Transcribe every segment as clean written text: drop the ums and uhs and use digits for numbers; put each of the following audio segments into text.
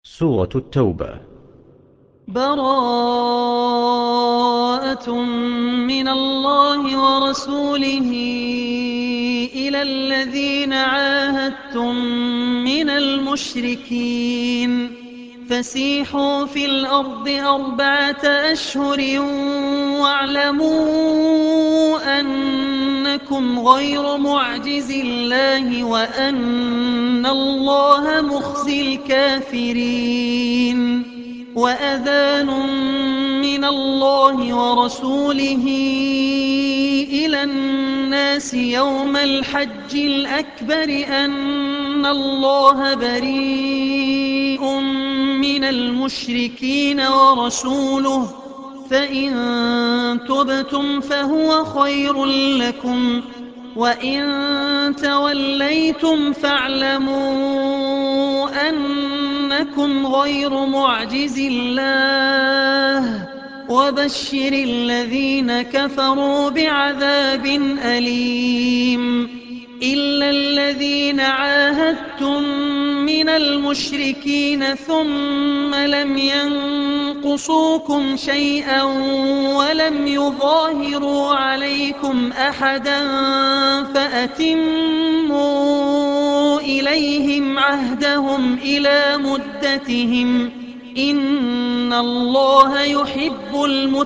سورة التوبة. براءة من الله ورسوله إلى الذين عاهدتم من المشركين فسيحوا في الأرض 4 أشهر واعلموا أنكم غير معجز الله وأن الله مخزي الكافرين. وأذان من الله ورسوله إلى الناس يوم الحج الأكبر أن الله بريء من المشركين ورسوله فإن تبتم فهو خير لكم وإن توليتم فاعلموا أنكم غير معجز الله وبشر الذين كفروا بعذاب أليم. إلا الذين عاهدتم من المشركين ثم لم ينقصوكم شيئا ولم يظاهروا عليكم أحدا فأتموا إليهم عهدهم إلى مدتهم إن الله يحب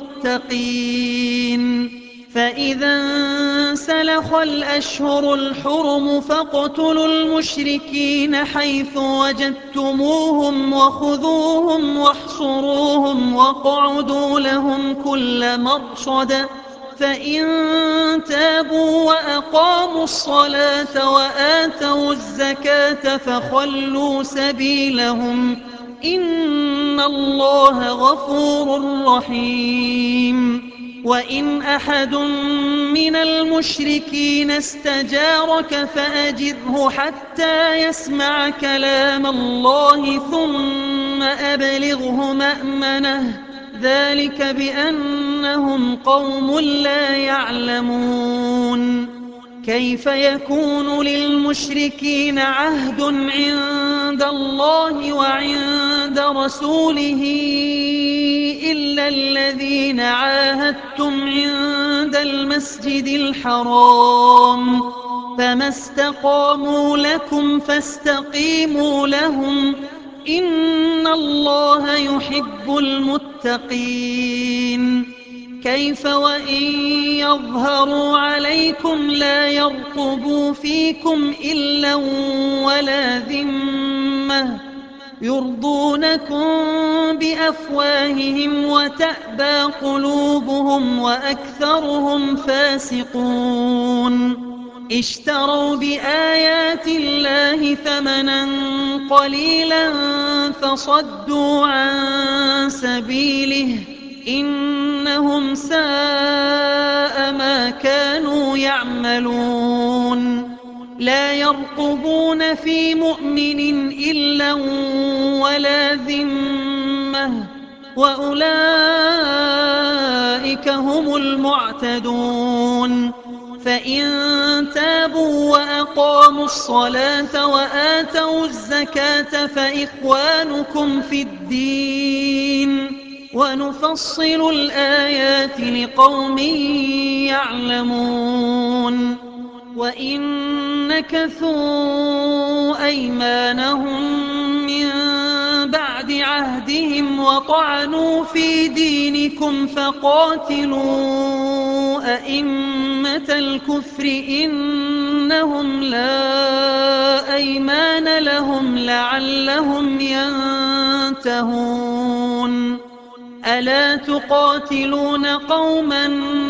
المتقين. فإذا انسلخ الأشهر الحرم فاقتلوا المشركين حيث وجدتموهم وخذوهم واحصروهم واقعدوا لهم كل مرصد فإن تابوا وأقاموا الصلاة وآتوا الزكاة فخلوا سبيلهم إن الله غفور رحيم. وإن أحد من المشركين استجارك فأجره حتى يسمع كلام الله ثم أبلغه مأمنه ذلك بأنهم قوم لا يعلمون. كيف يكون للمشركين عهد عند الله وعند رسوله إلا الذين عاهدتم عند المسجد الحرام فما استقاموا لكم فاستقيموا لهم إن الله يحب المتقين. كيف وإن يظهروا عليكم لا يرقبوا فيكم إلا ولا ذمة يرضونكم بأفواههم وتأبى قلوبهم وأكثرهم فاسقون. اشتروا بآيات الله ثمنا قليلا فصدوا عن سبيله إنهم ساء ما كانوا يعملون. لا يرقبون في مؤمن إلا ولا ذمة وأولئك هم المعتدون. فإن تابوا وأقاموا الصلاة وآتوا الزكاة فإخوانكم في الدين ونفصل الآيات لقوم يعلمون. وإن نكثوا أيمانهم من بعد عهدهم وطعنوا في دينكم فقاتلوا أئمة الكفر إنهم لا أيمان لهم لعلهم ينتهون. ألا تقاتلون قوما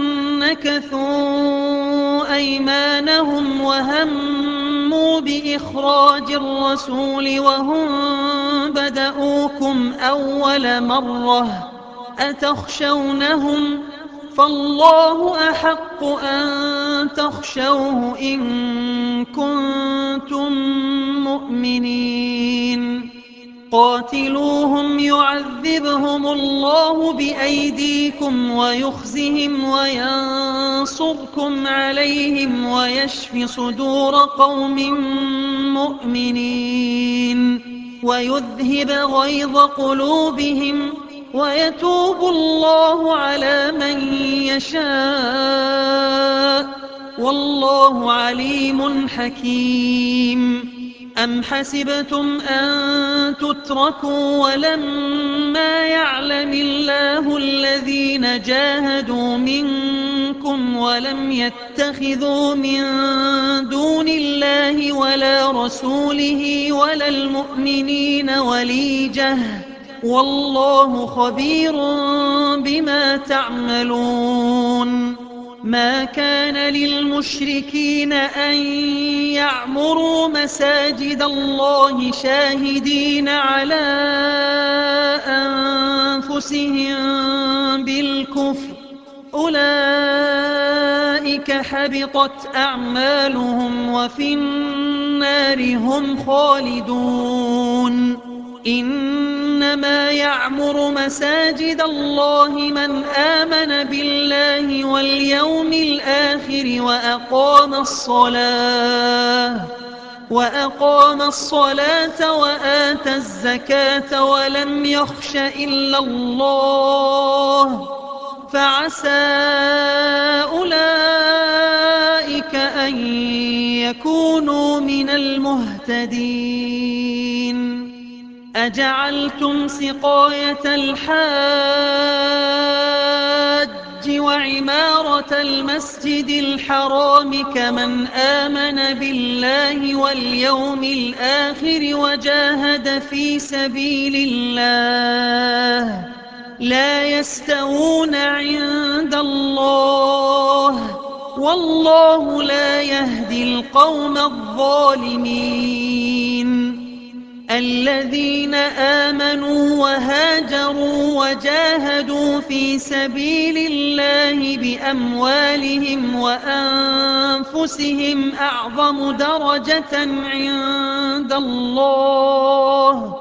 نكثوا أيمانهم وهموا بإخراج الرسول وهم بدؤوكم أول مرة أتخشونهم فالله أحق أن تخشوه إن كنتم مؤمنين. قاتلوهم يعذبهم الله بأيديكم ويخزهم وينصركم عليهم ويشف صدور قوم مؤمنين. ويذهب غيظ قلوبهم ويتوب الله على من يشاء والله عليم حكيم. أم حسبتم أن تتركوا ولما يعلم الله الذين جاهدوا منكم ولم يتخذوا من دون الله ولا رسوله ولا المؤمنين وليجة والله خبير بما تعملون. ما كان للمشركين أن يعمروا مساجد الله شاهدين على أنفسهم بالكفر أولئك حبطت أعمالهم وفي النار هم خالدون. إنما يعمر مساجد الله من آمن بالله واليوم الآخر وأقام الصلاة وآتى الزكاة ولم يخش إلا الله فعسى أولئك أن يكونوا من المهتدين. أجعلتم سقاية الحاج وعمارة المسجد الحرام كمن آمن بالله واليوم الآخر وجاهد في سبيل الله لا يستوون عند الله والله لا يهدي القوم الظالمين. الذين آمنوا وهاجروا وجاهدوا في سبيل الله بأموالهم وأنفسهم أعظم درجة عند الله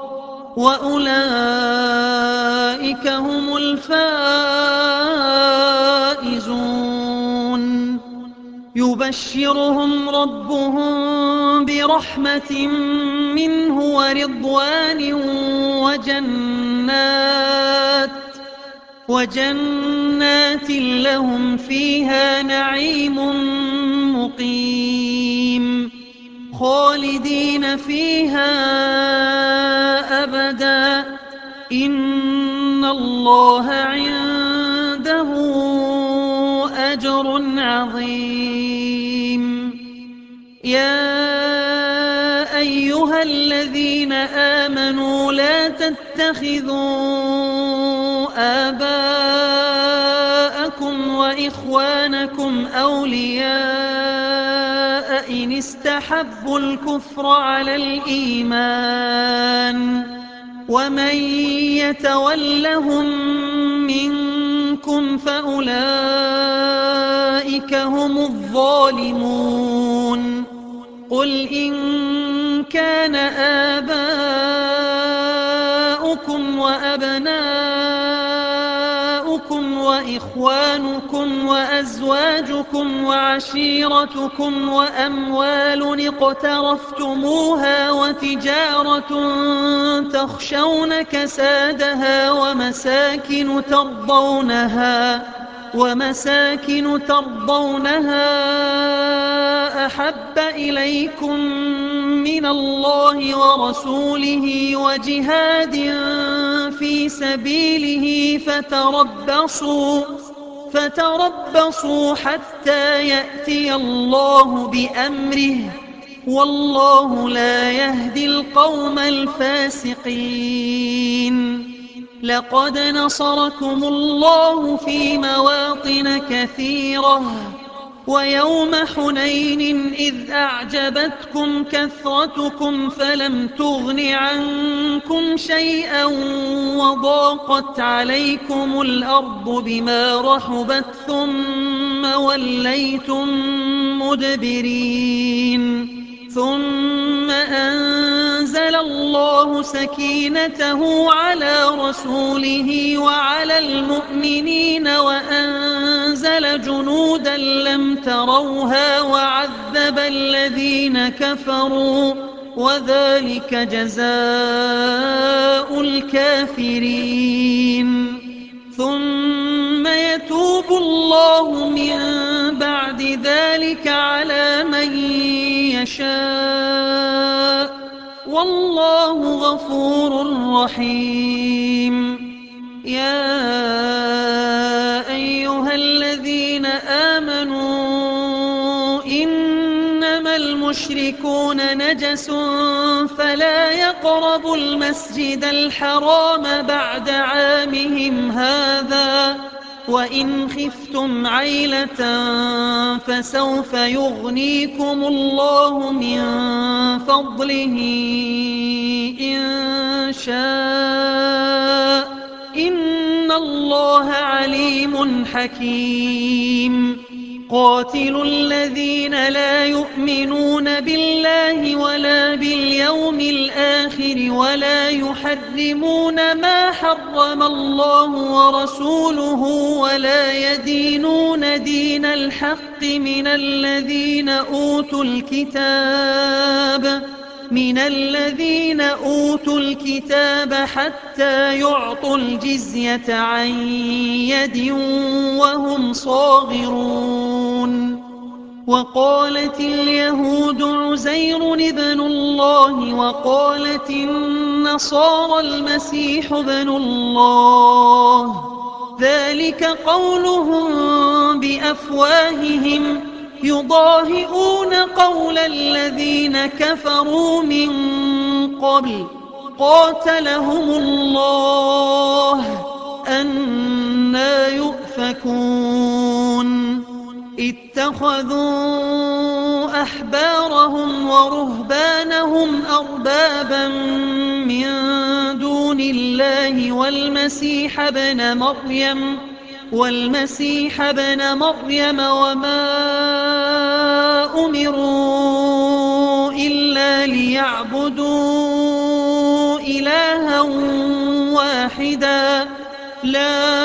وأولئك هم الفائزون. يبشرهم ربهم برحمة منه ورضوان وجنات لهم فيها نعيم مقيم خالدين فيها أبدا إن الله عنده أجر عظيم. يا أيها الذين آمنوا لا تتخذوا آباءكم وإخوانكم أولياء إن استحبوا الكفر على الإيمان ومن يتولهم منكم فأولئك هم الظالمون. قل إن كان آباؤكم وأبناؤكم وإخوانكم وأزواجكم وعشيرتكم وأموال اقترفتموها وتجارة تخشون كسادها ومساكن ترضونها أحب إليكم من الله ورسوله وجهاد في سبيله فتربصوا حتى يأتي الله بأمره والله لا يهدي القوم الفاسقين. لقد نصركم الله في مواطن كثيرة ويوم حنين إذ أعجبتكم كثرتكم فلم تغن عنكم شيئا وضاقت عليكم الأرض بما رحبت ثم وليتم مدبرين. ثم أنزل الله سكينته على رسوله وعلى المؤمنين وأنزل جنودا لم تروها وعذب الذين كفروا وذلك جزاء الكافرين. ثم يتوب الله من بعد ذلك على من يشاء، والله غفور رحيم. يا أيها الذين آمنوا إنما المشركون نجس فلا يقربوا المسجد الحرام بعد عامهم هذا، وإن خفتم عيلة فسوف يغنيكم الله من فضله إن شاء، إن الله عليم حكيم. قاتلوا الذين لا يؤمنون بالله ولا باليوم الآخر ولا يحرمون ما حرم الله ورسوله ولا يدينون دين الحق من الذين أوتوا الكتاب حتى يعطوا الجزية عن يد وهم صاغرون. وقالت اليهود عزير ابن الله وقالت النصارى المسيح ابن الله، ذلك قولهم بأفواههم يضاهئون قول الذين كفروا من قبل، قاتلهم الله أنى يؤفكون. اتخذوا أحبارهم ورهبانهم أربابا من دون الله والمسيح ابن مريم وما أمروا إلا ليعبدوا إلها واحدا لا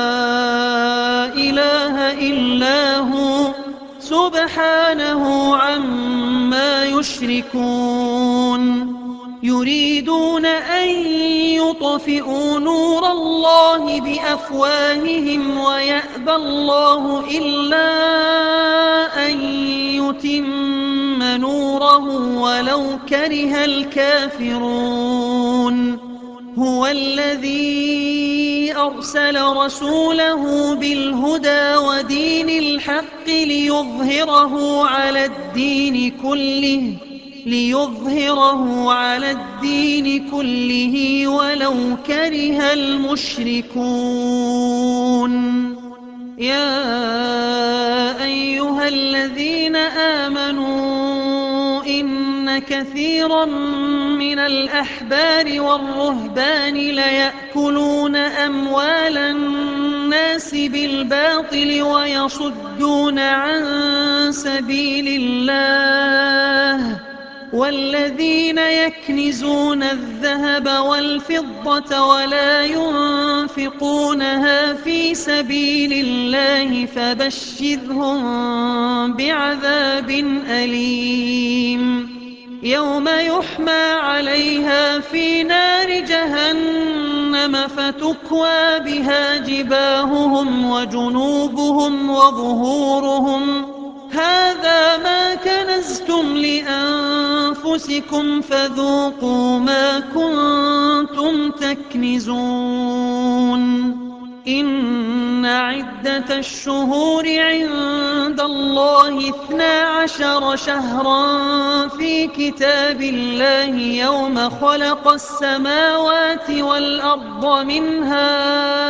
إله إلا هو سبحانه عما يشركون. يريدون أن يطفئوا نور الله بأفواههم ويأبى الله إلا أن يتم نوره ولو كره الكافرون. هو الذي أرسل رسوله بالهدى ودين الحق ليظهره على الدين كله ولو كره المشركون. يا أيها الذين آمنوا إن كثيرا من الأحبار والرهبان ليأكلون أموال الناس بالباطل ويصدون عن سبيل الله، والذين يكنزون الذهب والفضة ولا ينفقونها في سبيل الله فبشرهم بعذاب أليم. يوم يحمى عليها في نار جهنم فتكوى بها جباههم وجنوبهم وظهورهم، هذا ما كنزتم لأنفسكم فذوقوا ما كنتم تكنزون. إن عدة الشهور عند الله 12 شهرا في كتاب الله يوم خلق السماوات والأرض منها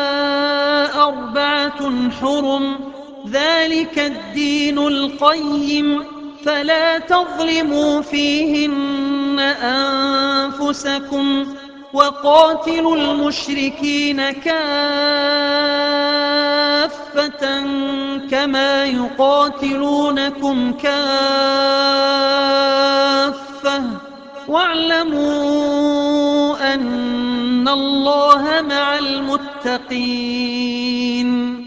4 حرم، ذلك الدين القيم، فلا تظلموا فيهن أنفسكم، وقاتلوا المشركين كافة كما يقاتلونكم كافة، واعلموا أن الله مع المتقين.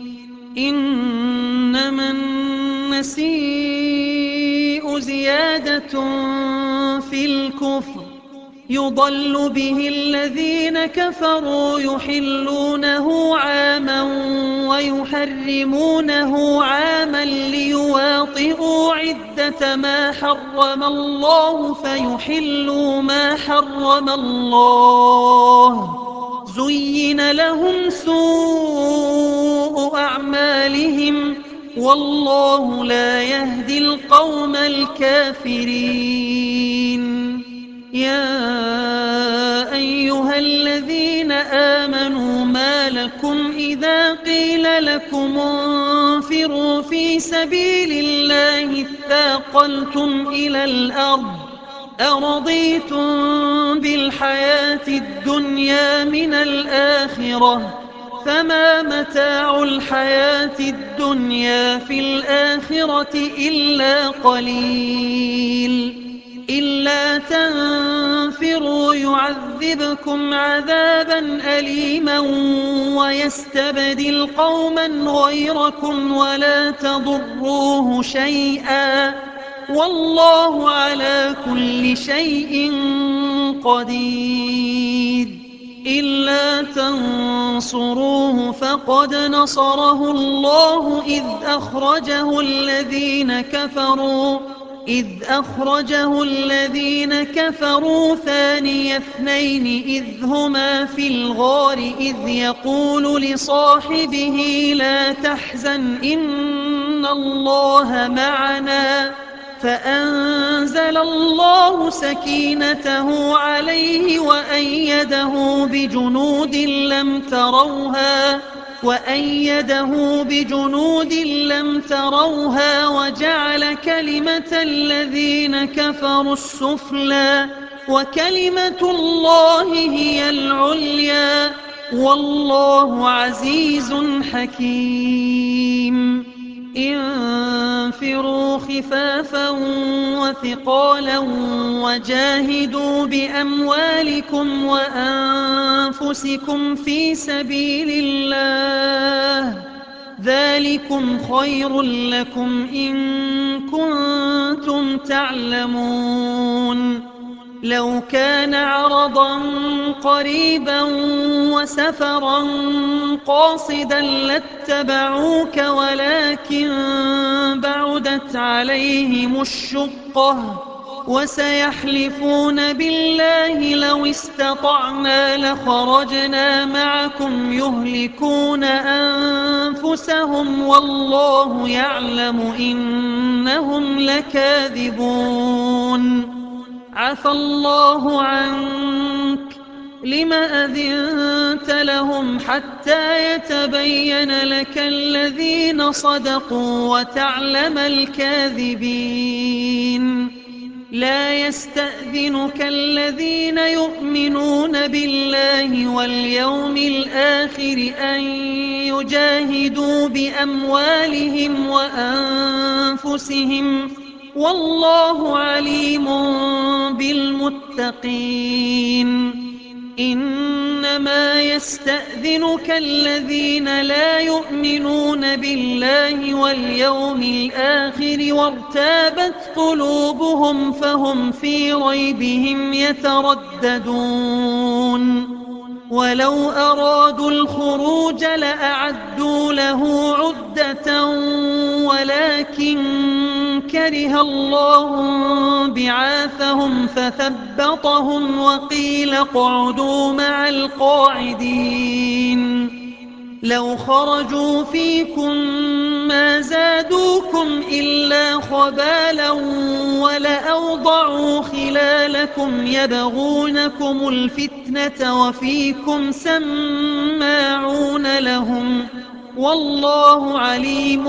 إنما النسيء زيادة في الكفر يضل به الذين كفروا يحلونه عاما ويحرمونه عاما ليواطئوا عدة ما حرم الله فيحلوا ما حرم الله. زين لهم سوء أعمالهم والله لا يهدي القوم الكافرين. يا أيها الذين آمنوا ما لكم إذا قيل لكم انفروا في سبيل الله اثاقلتم إلى الأرض أرضيتم بالحياة الدنيا من الآخرة فما متاع الحياة الدنيا في الآخرة إلا قليل. إلا تنفروا يعذبكم عذابا أليما ويستبدل قوما غيركم ولا تضروه شيئا والله على كل شيء قدير. إلا تنصروه فقد نصره الله إذ أخرجه الذين كفروا ثاني اثنين إذ هما في الغار إذ يقول لصاحبه لا تحزن إن الله معنا فأنزل الله سكينته عليه وأيده بجنود لم تروها وجعل كلمة الذين كفروا السفلى وكلمة الله هي العليا والله عزيز حكيم. انفروا خفافا وثقالا وجاهدوا بأموالكم وأنفسكم في سبيل الله ذلكم خير لكم إن كنتم تعلمون. لو كان عرضا قريبا وسفرا قاصدا لاتبعوك ولكن بعدت عليهم الشقة وسيحلفون بالله لو استطعنا لخرجنا معكم يهلكون أنفسهم والله يعلم إنهم لكاذبون. عفى الله عنك لم أذنت لهم حتى يتبين لك الذين صدقوا وتعلم الكاذبين. لا يستأذنك الذين يؤمنون بالله واليوم الآخر أن يجاهدوا بأموالهم وأنفسهم والله عليم بالمتقين. إنما يستأذنك الذين لا يؤمنون بالله واليوم الآخر وارتابت قلوبهم فهم في ريبهم يترددون. ولو أرادوا الخروج لأعدوا له عدة ولكن كره الله بعاثهم فثبطهم وقيل اقعدوا مع القاعدين. لو خرجوا فيكم ما زادوكم إلا خبالا ولأوضعوا خلالكم يبغونكم الفتنة وفيكم سماعون لهم والله عليم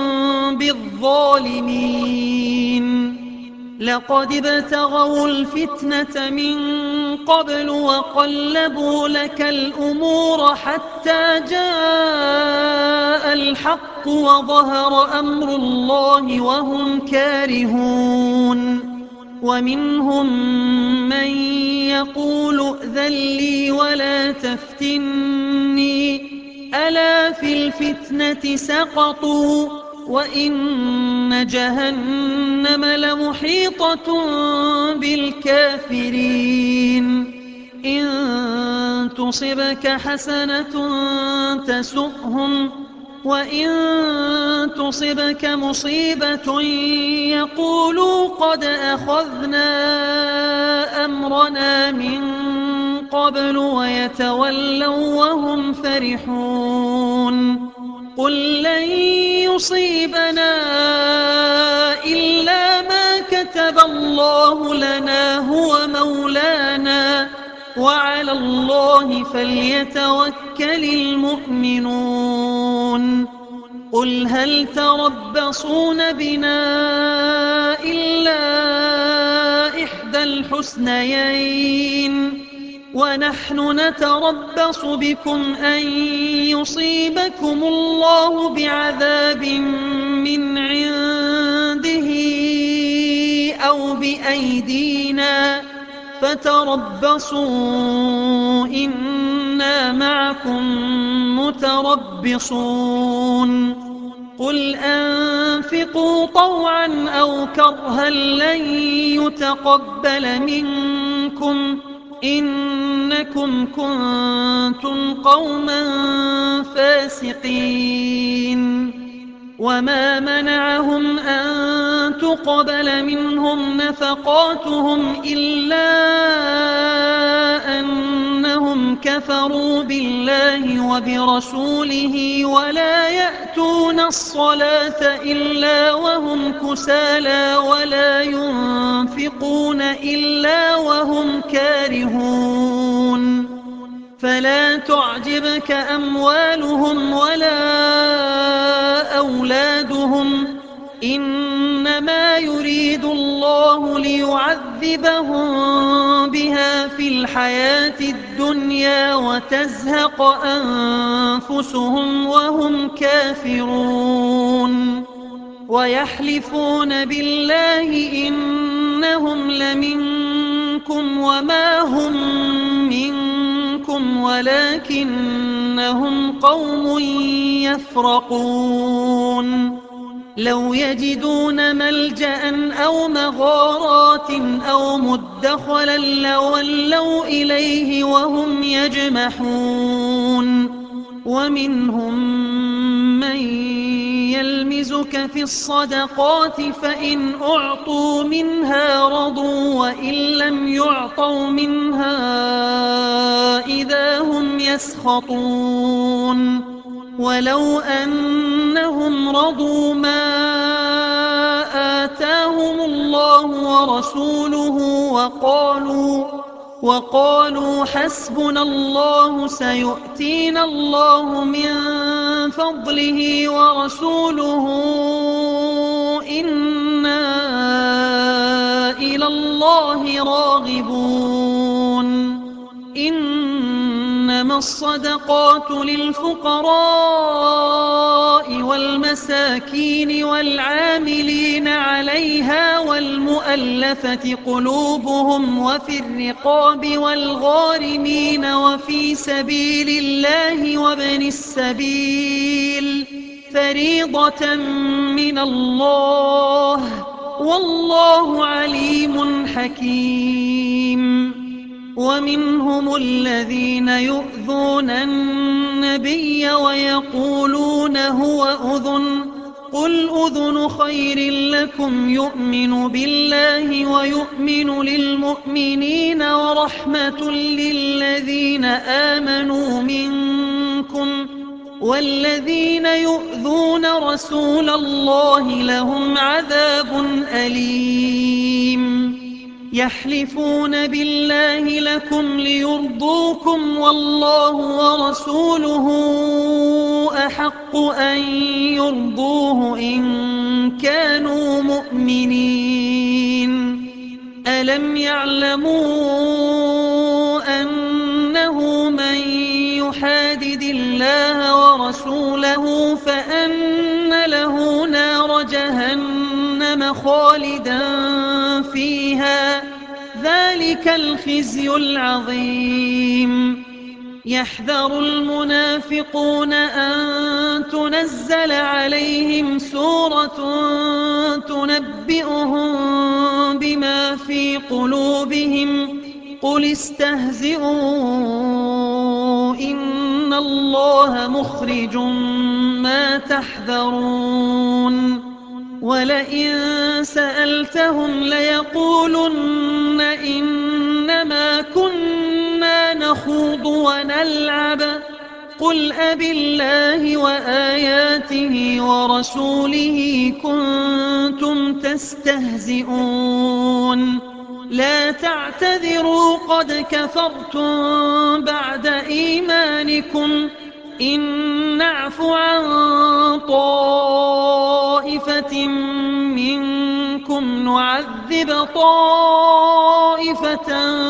بالظالمين. لقد ابتغوا الفتنة من قبل وقلبوا لك الأمور حتى جاء الحق وظهر أمر الله وهم كارهون. ومنهم من يقول ائذن لي ولا تفتني ألا في الفتنة سقطوا وإن جهنم لمحيطة بالكافرين إن تصبك حسنة تسؤهم وإن تصبك مصيبة يقولوا قد أخذنا أمرنا من قبل ويتولوا وهم فرحون قل لن يصيبنا إلا ما كتب الله لنا هو مولانا وعلى الله فليتوكل المؤمنون قل هل تربصون بنا إلا إحدى الحسنيين ونحن نتربص بكم أن يصيبكم الله بعذاب من عنده أو بأيدينا فتربصوا إنا معكم متربصون قل أنفقوا طوعا أو كرها لن يتقبل منكم إنكم كنتم قوما فاسقين وما منعهم أن تقبل منهم نفقاتهم إلا أنهم كفروا بالله وبرسوله ولا يأتون الصلاة إلا وهم كسالى ولا ينفقون إلا وهم كارهون فلا تعجبك أموالهم ولا أولادهم إنما يريد الله ليعذبهم بها في الحياة الدنيا وتزهق أنفسهم وهم كافرون ويحلفون بالله إنهم لمنكم وما هم منكم ولكنهم قوم يفرقون لو يجدون ملجأ أو مغارات أو مدخلا لولوا إليه وهم يجمحون ومنهم من يلمزك في الصدقات فإن أعطوا منها رضوا وإن لم يعطوا منها إذا هم يسخطون ولو أنهم رضوا ما آتاهم الله ورسوله وقالوا حسبنا الله سيؤتينا الله من فضله ورسوله إنا إلى الله راغبون إنما الصدقات للفقراء والمساكين والعاملين عليها والمؤلفة قلوبهم وفي الرقاب والغارمين وفي سبيل الله وابن السبيل فريضة من الله والله عليم حكيم ومنهم الذين يؤذون النبي ويقولون هو أذن قل أذن خير لكم يؤمن بالله ويؤمن للمؤمنين ورحمة للذين آمنوا منكم والذين يؤذون رسول الله لهم عذاب أليم يحلفون بالله لكم ليرضوكم والله ورسوله أحق أن يرضوه إن كانوا مؤمنين ألم يعلموا أنه من يحادد الله ورسوله فأن له نار جهنم خالدا فيها ذلك الخزي العظيم يحذر المنافقون أن تنزل عليهم سورة تنبئهم بما في قلوبهم قل استهزئوا إن الله مخرج ما تحذرون ولئن سألتهم ليقولن إنما كنا نخوض ونلعب قل أبالله وآياته ورسوله كنتم تستهزئون لا تعتذروا قد كفرتم بعد إيمانكم إن نعف عن طائفة منكم نعذب طائفة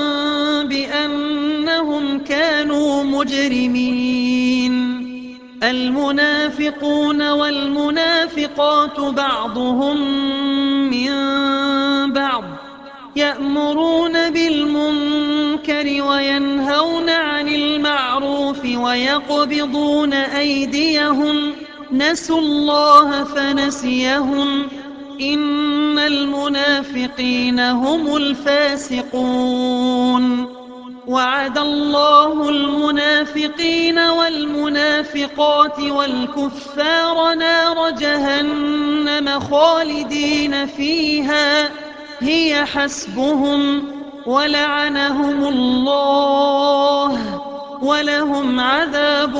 بأنهم كانوا مجرمين المنافقون والمنافقات بعضهم من بعض يأمرون بالمنكر وينهون عن المعروف ويقبضون أيديهم نسوا الله فنسيهم إن المنافقين هم الفاسقون وعد الله المنافقين والمنافقات والكفار نار جهنم خالدين فيها هي حسبهم ولعنهم الله ولهم عذاب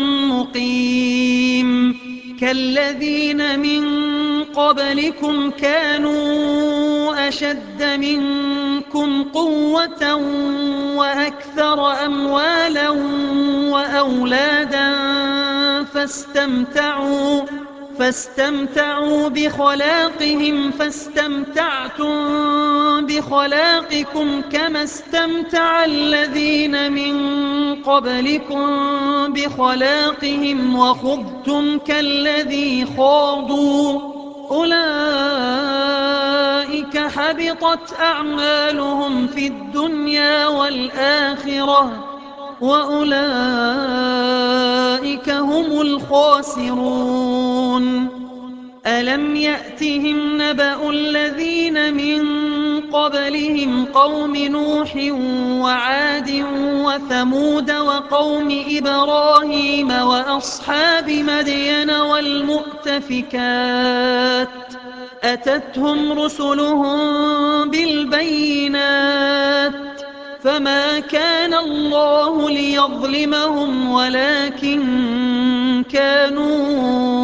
مقيم كالذين من قبلكم كانوا أشد منكم قوة وأكثر أموالا وأولادا فاستمتعوا بخلاقهم فاستمتعتم بخلاقكم كما استمتع الذين من قبلكم بخلاقهم وخضتم كالذي خاضوا أولئك حبطت أعمالهم في الدنيا والآخرة وأولئك هم الخاسرون ألم يأتهم نبأ الذين من قبلهم قوم نوح وعاد وثمود وقوم إبراهيم وأصحاب مدين والمؤتفكات أتتهم رسلهم بالبينات فما كان الله ليظلمهم ولكن كانوا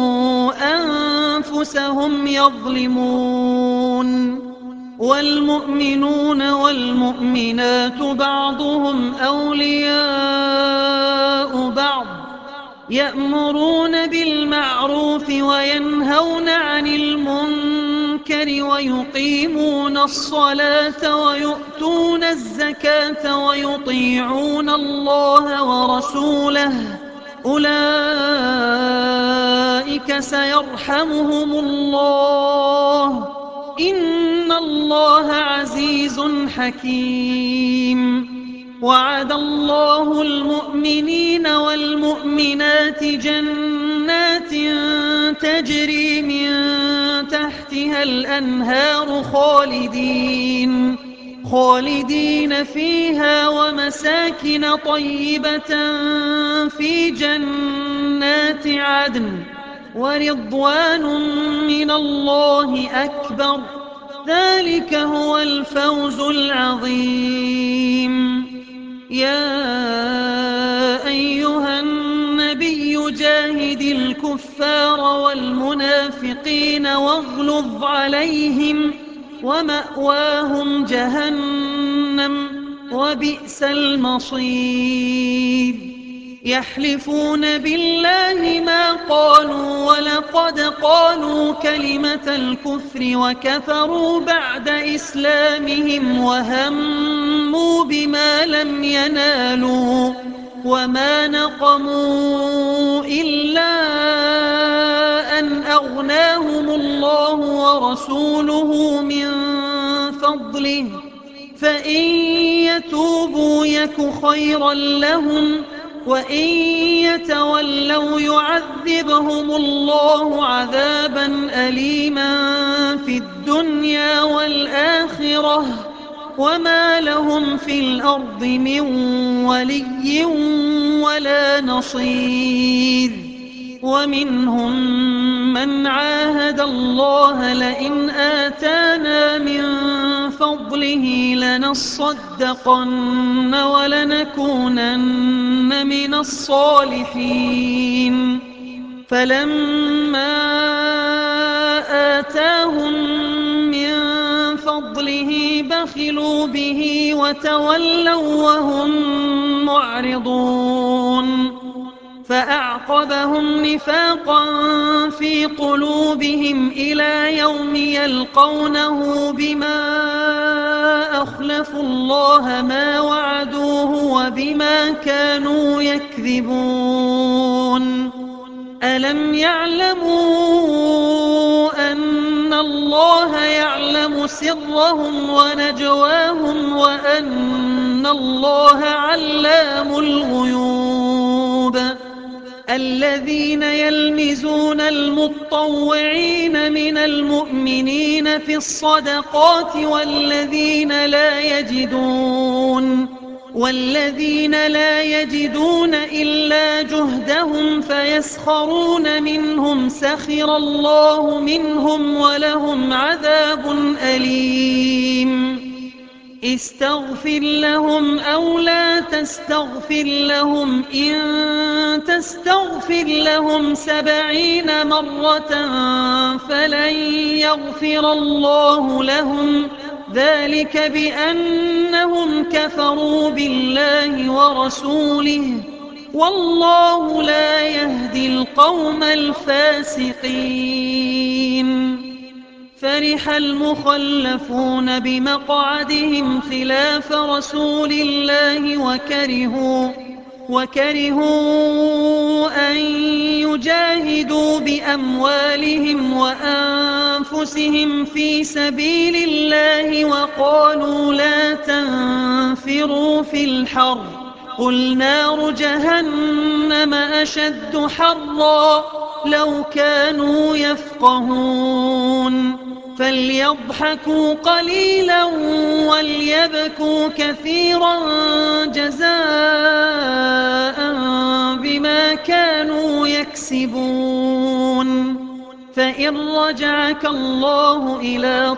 أنفسهم يظلمون والمؤمنون والمؤمنات بعضهم أولياء بعض يأمرون بالمعروف وينهون عن المنكر ويقيمون الصلاة ويؤتون الزكاة ويطيعون الله ورسوله أولئك سيرحمهم الله إن الله عزيز حكيم وعد الله المؤمنين والمؤمنات جنات تجري من تحتها الأنهار خالدين فيها ومساكن طيبة في جنات عدن ورضوان من الله أكبر ذلك هو الفوز العظيم يا أيها النبي جاهد الكفار والمنافقين واغلظ عليهم ومأواهم جهنم وبئس المصير يحلفون بالله ما قالوا ولقد قالوا كلمة الكفر وكفروا بعد إسلامهم وهموا بما لم ينالوا وما نقموا إلا أن أغناهم الله ورسوله من فضله فإن يتوبوا يك خيرا لهم وإن يتولوا يعذبهم الله عذابا أليما في الدنيا والآخرة وما لهم في الأرض من ولي ولا نصير. ومنهم من عاهد الله لئن آتانا من فضله لنصدقن ولنكونن من الصالحين. فلما آتاهم من فضله بخلوا به وتولوا وهم معرضون. فأعقبهم نفاقا في قلوبهم إلى يوم يلقونه بما أخلفوا الله ما وعدوه وبما كانوا يكذبون. ألم يعلموا أن الله يعلم سرهم ونجواهم وأن الله علام الغيوب؟ الذين يلمزون المطوعين من المؤمنين في الصدقات والذين لا يجدون إلا جهدهم فيسخرون منهم سخر الله منهم ولهم عذاب أليم. استغفر لهم أو لا تستغفر لهم إن تستغفر لهم 70 مرة فلن يغفر الله لهم ذلك بأنهم كفروا بالله ورسوله والله لا يهدي القوم الفاسقين. فرح المخلفون بمقعدهم خلاف رسول الله وكرهوا أن يجاهدوا بأموالهم وأنفسهم في سبيل الله وقالوا لا تنفروا في الحر قل نار جهنم أشد حرا لو كانوا يفقهون. فليضحكوا قليلا وليبكوا كثيرا جزاء بما كانوا يكسبون. فإن رجعك الله إلى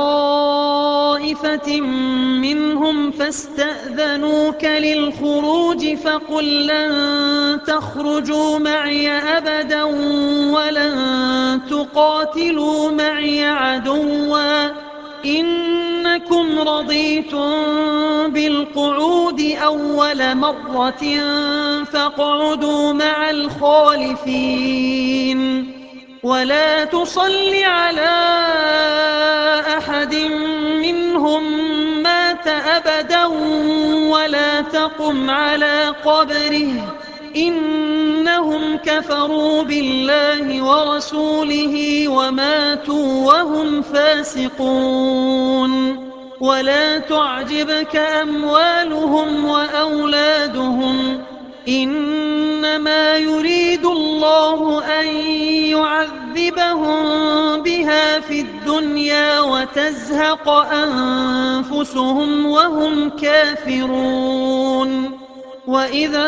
طائفة منهم فاستأذنوك للخروج فقل لن تخرجوا معي أبدا ولن تقاتلوا معي عدوا إنكم رضيتم بالقعود أول مرة فاقعدوا مع الخالفين. ولا تصل على أحد منهم مات أبدا ولا تقم على قبره إنهم كفروا بالله ورسوله وماتوا وهم فاسقون. ولا تعجبك أموالهم وأولادهم إنما يريد الله أن يعذبهم بها في الدنيا وتزهق أنفسهم وهم كافرون. وإذا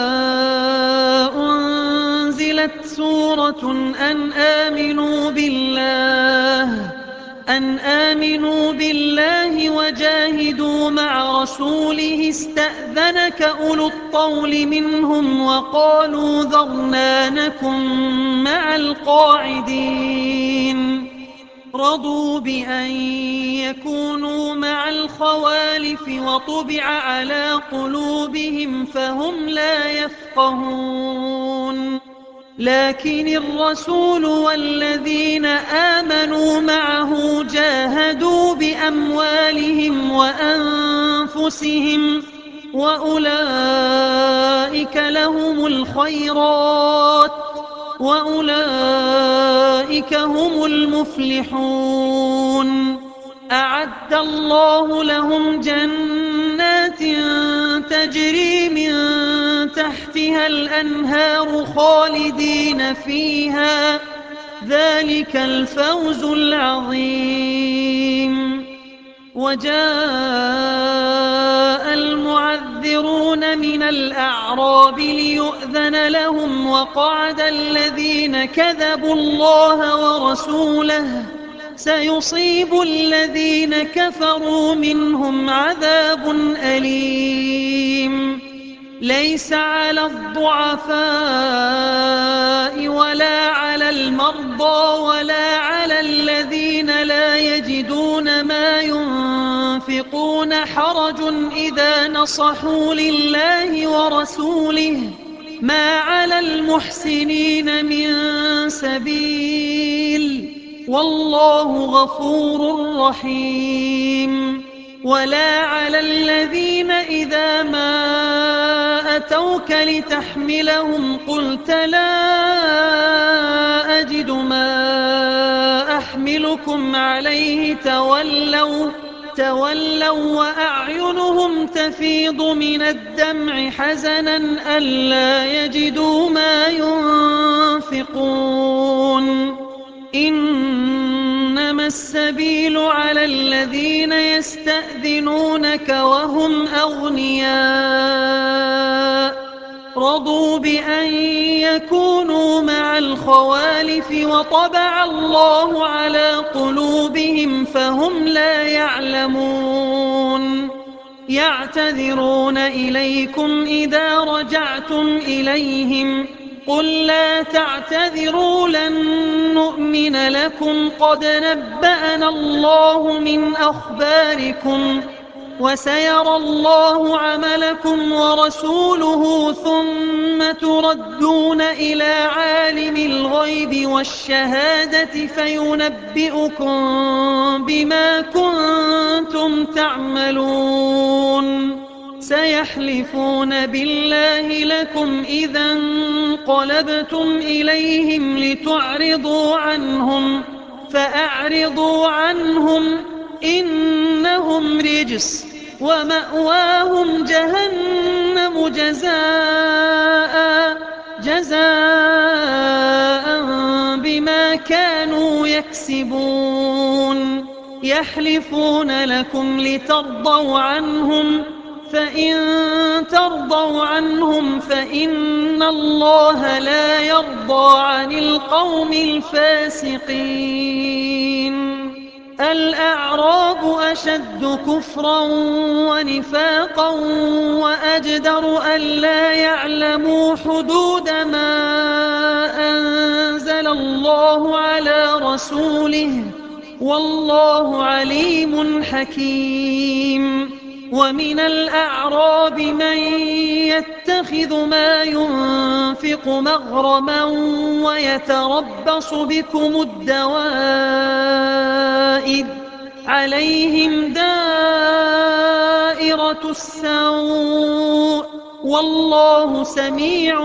أنزلت سورة أن آمنوا بالله وجاهدوا مع رسوله استأذنك أولو الطول منهم وقالوا ذرنا نكن مع القاعدين. رضوا بأن يكونوا مع الخوالف وطبع على قلوبهم فهم لا يفقهون. لكن الرسول والذين آمنوا معه جاهدوا بأموالهم وأنفسهم وأولئك لهم الخيرات وأولئك هم المفلحون. أعد الله لهم جنات تجري من تحتها الأنهار خالدين فيها، ذلك الفوز العظيم. وجاء المعذرون من الأعراب ليؤذن لهم، وقعد الذين كذبوا الله ورسوله، سيصيب الذين كفروا منهم عذاب أليم. ليس على الضعفاء ولا على المرضى ولا على الذين لا يجدون ما ينفقون حرج إذا نصحوا لله ورسوله، ما على المحسنين من سبيل، والله غفور رحيم. ولا على الذين إذا ما أتوك لتحملهم قلت لا أجد ما أحملكم عليه تولوا وأعينهم تفيض من الدمع حزنا ألا يجدوا ما ينفقون. إنما السبيل على الذين يستأذنونك وهم أغنياء رضوا بأن يكونوا مع الخوالف وطبع الله على قلوبهم فهم لا يعلمون. يعتذرون إليكم إذا رجعتم إليهم، قل لا تعتذروا لن نؤمن لكم قد نبأنا الله من أخباركم وسيرى الله عملكم ورسوله ثم تردون إلى عالم الغيب والشهادة فينبئكم بما كنتم تعملون. سيحلفون بالله لكم إذا انقلبتم إليهم لتعرضوا عنهم، فأعرضوا عنهم إنهم رجس ومأواهم جهنم جزاء بما كانوا يكسبون. يحلفون لكم لترضوا عنهم، فإن ترضوا عنهم فإن الله لا يرضى عن القوم الفاسقين. الأعراب أشد كفرا ونفاقا وأجدر ألا يعلموا حدود ما أنزل الله على رسوله، والله عليم حكيم. ومن الأعراب من يتخذ ما ينفق مغرما ويتربص بكم الدوائر، عليهم دائرة السوء والله سميع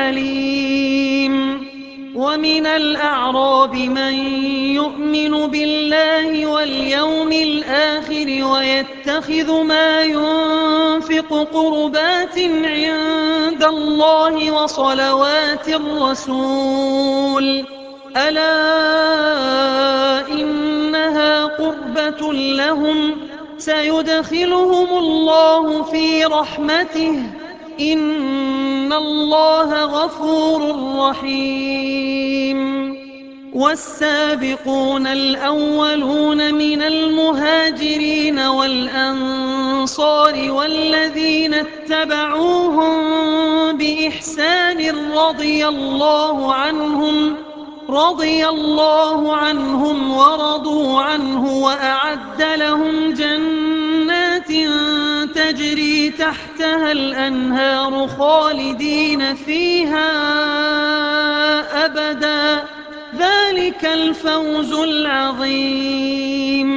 عليم. ومن الأعراب من يؤمن بالله واليوم الآخر ويتخذ ما ينفق قربات عند الله وصلوات الرسول، ألا إنها قربة لهم سيدخلهم الله في رحمته إن الله غفور رحيم. والسابقون الأولون من المهاجرين والأنصار والذين اتبعوهم بإحسان رضي الله عنهم ورضوا عنه وأعد لهم جنات تجري تحتها الأنهار خالدين فيها أبدا، ذلك الفوز العظيم.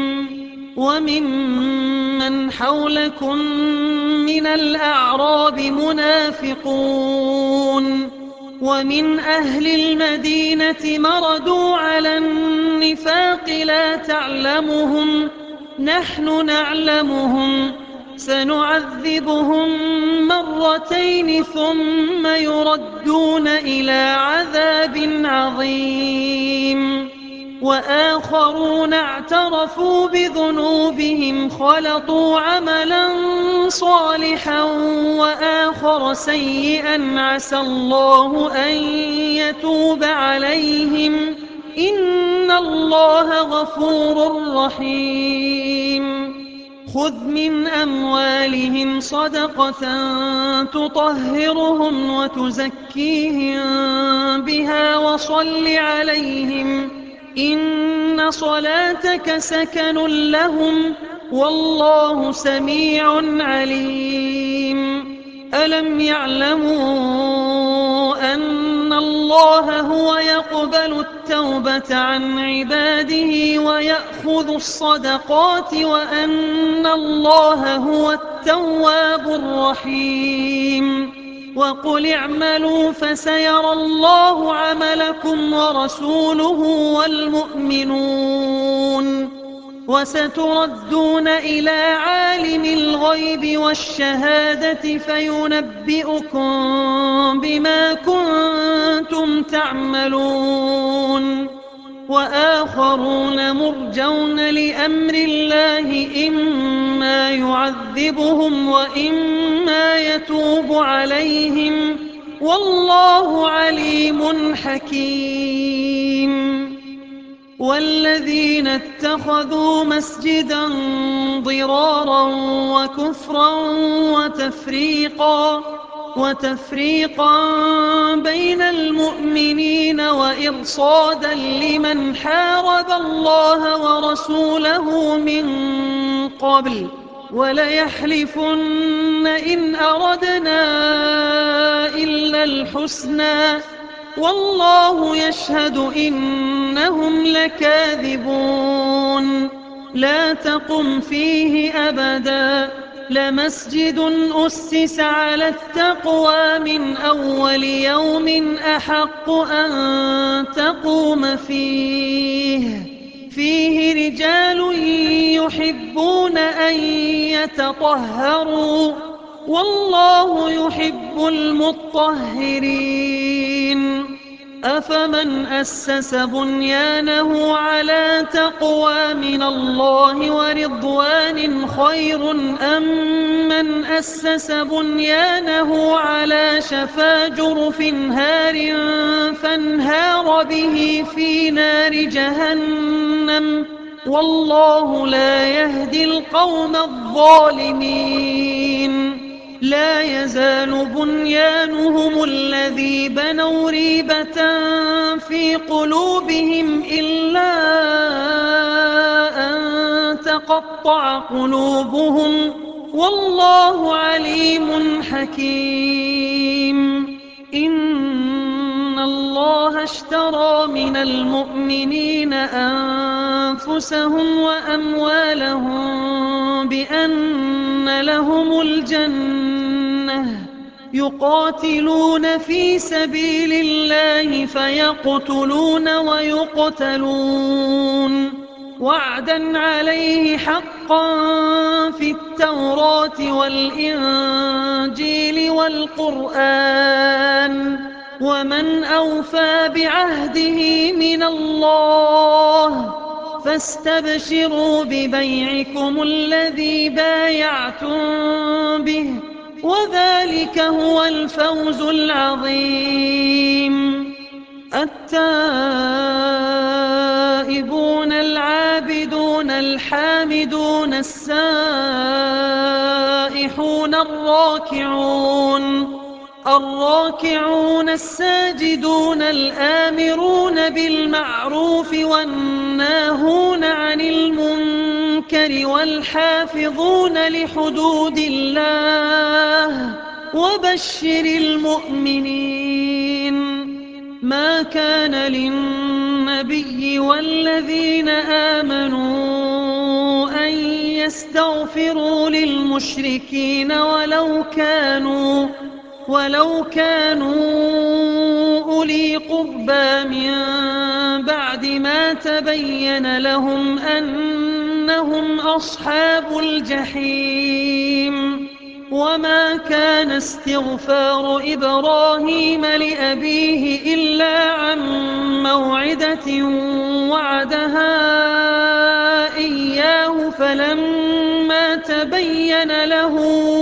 وممن حولكم من الأعراب منافقون، ومن أهل المدينة مردوا على النفاق لا تعلمهم نحن نعلمهم سنعذبهم مرتين ثم يردون إلى عذاب عظيم وآخرون اعترفوا بذنوبهم خلطوا عملا صالحا وآخر سيئا عسى الله أن يتوب عليهم إن الله غفور رحيم خذ من أموالهم صدقة تطهرهم وتزكيهم بها وصل عليهم إن صلاتك سكن لهم والله سميع عليم ألم يعلموا أن الله هو يقبل التوبة عن عباده ويأخذ الصدقات وأن الله هو التواب الرحيم وقل اعملوا فسيرى الله عملكم ورسوله والمؤمنون وستردون إلى عالم الغيب والشهادة فينبئكم بما كنتم تعملون وآخرون مرجون لأمر الله إما يعذبهم وإما يتوب عليهم والله عليم حكيم والذين اتخذوا مسجدا ضرارا وكفرا وتفريقا بين المؤمنين وإرصادا لمن حارب الله ورسوله من قبل وليحلفن إن أردنا إلا الحسنى والله يشهد إنهم لكاذبون لا تقم فيه أبدا لمسجد أسس على التقوى من أول يوم أحق أن تقوم فيه رجال يحبون أن يتطهروا والله يحب المطهرين أفمن أسس بنيانه على تقوى من الله ورضوان خير أم من أسس بنيانه على شفا جرف هار فانهار به في نار جهنم والله لا يهدي القوم الظالمين لا يزال بنيانهم الذي بنوا ريبة في قلوبهم إلا أن تقطع قلوبهم والله عليم حكيم إن الله اشترى من المؤمنين أنفسهم وأموالهم بأن لهم الجنة يقاتلون في سبيل الله فيقتلون ويقتلون وعدا عليه حقا في التوراة والإنجيل والقرآن ومن أوفى بعهده من الله فاستبشروا ببيعكم الذي بايعتم به وذلك هو الفوز العظيم التائبون العابدون الحامدون السائحون الراكعون الساجدون الآمرون بالمعروف والناهون عن المنكر والحافظون لحدود الله وبشر المؤمنين ما كان للنبي والذين آمنوا أن يستغفروا للمشركين ولو كانوا أولي قربى من بعد ما تبين لهم أنهم إنهم أصحاب الجحيم وما كان استغفار إبراهيم لأبيه إلا عن موعدة وعدها إياه فلما تبين له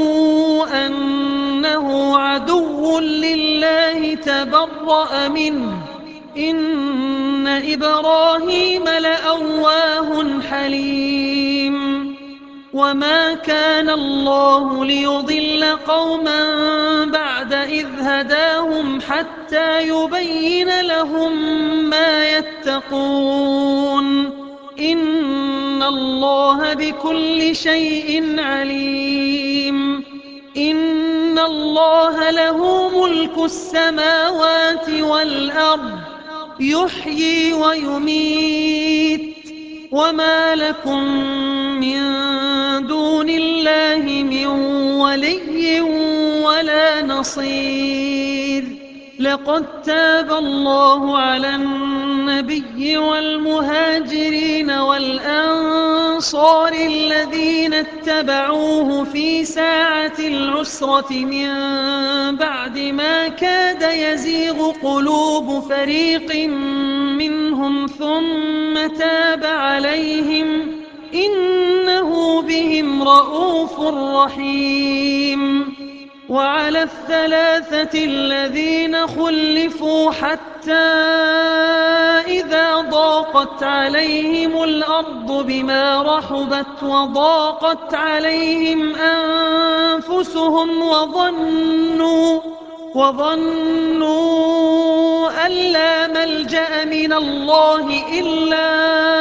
أنه عدو لله تبرأ منه إن إبراهيم لأواه حليم وما كان الله ليضل قوما بعد إذ هداهم حتى يبين لهم ما يتقون إن الله بكل شيء عليم إن الله له ملك السماوات والأرض يحيي ويميت وما لكم من دون الله من ولي ولا نصير لقد تاب الله على النبي والمهاجرين والأنصار الذين اتبعوه في ساعة العسرة من بعد ما كاد يزيغ قلوب فريق منهم ثم تاب عليهم إنه بهم رءوف رحيم وعلى الثلاثة الذين خلفوا حتى إذا ضاقت عليهم الأرض بما رحبت وضاقت عليهم أنفسهم وظنوا أن لا ملجأ من الله إلا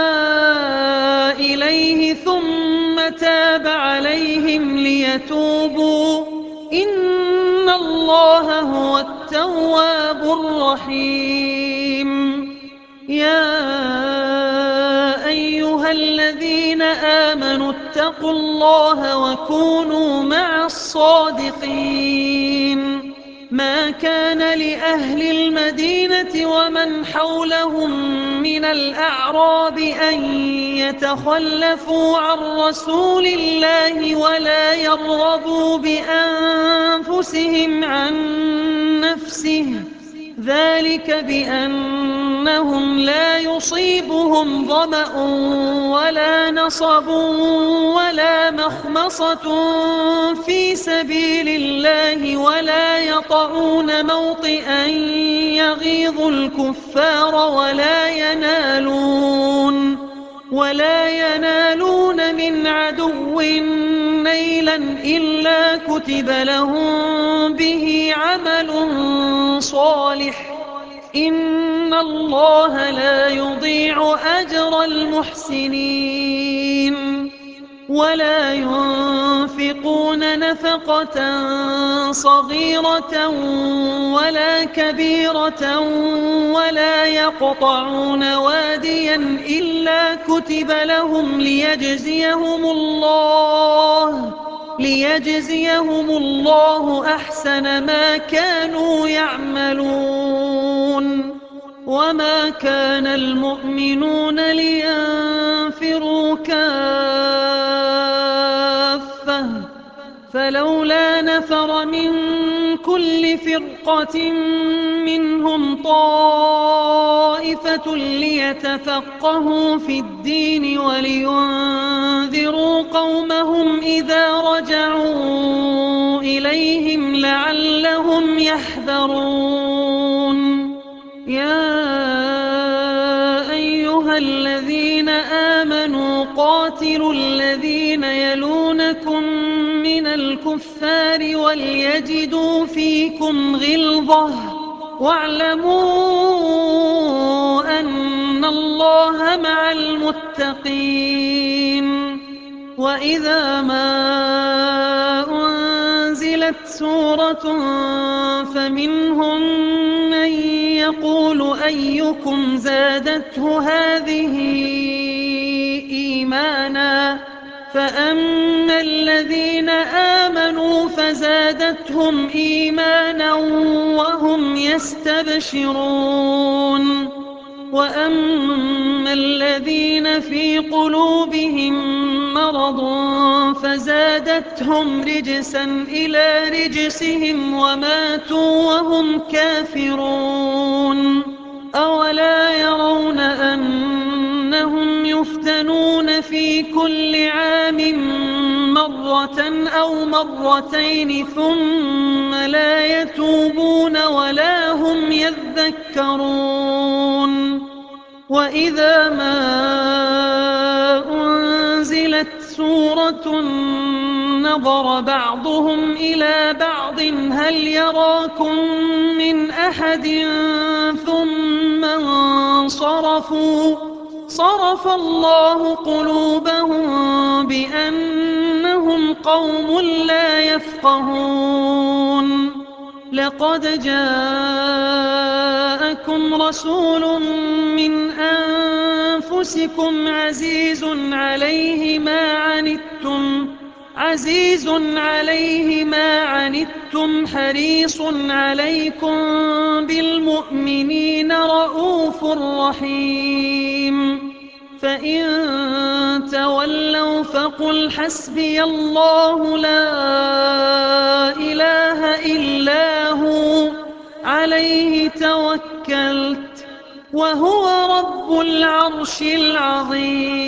إليه ثم تاب عليهم ليتوبوا إن الله هو التواب الرحيم يا أيها الذين آمنوا اتقوا الله وكونوا مع الصادقين ما كان لأهل المدينة ومن حولهم من الأعراب أن يتخلفوا عن رسول الله ولا يرغبوا بأنفسهم عن نفسه ذلك بأنهم لا يصيبهم ظمأ ولا نصب ولا مخمصة في سبيل الله ولا يطعون موطئا يغيظ الكفار ولا ينالون من عدو نيلا إلا كتب لهم به عمل صالح إن الله لا يضيع أجر المحسنين ولا ينفقون نفقة صغيرة ولا كبيرة ولا يقطعون واديا إلا كتب لهم ليجزيهم الله أحسن ما كانوا يعملون وما كان المؤمنون لينفروا كافة فلولا نفر من كل فرقة منهم طائفة ليتفقهوا في الدين ولينذروا قومهم إذا رجعوا إليهم لعلهم يحذرون يا أيها الذين آمنوا قاتلوا الذين يلونكم من الكفار وليجدوا فيكم غلظة واعلموا أن الله مع المتقين وإذا ما أنزلت سورة فمنهم من يقول أيكم زادته هذه إيمانا فأما الذين آمنوا فزادتهم إيمانا وهم يستبشرون وأما الذين في قلوبهم مرض فزادتهم رجسا إلى رجسهم وماتوا وهم كافرون أولا يرون أنهم يفتنون في كل عام مرة أو مرتين ثم لا يتوبون ولا هم يذكرون وإذا ما أنزلت سورة نظر بعضهم إلى بعض هل يراكم من أحد ثم انصرفوا صرف الله قلوبهم بأنهم قوم لا يفقهون لقد جاءكم رسول من أنفسكم عزيز عليه ما عنتم حريص عليكم بالمؤمنين رؤوف رحيم فإن تولوا فقل حسبي الله لا إله إلا هو عليه توكلت وهو رب العرش العظيم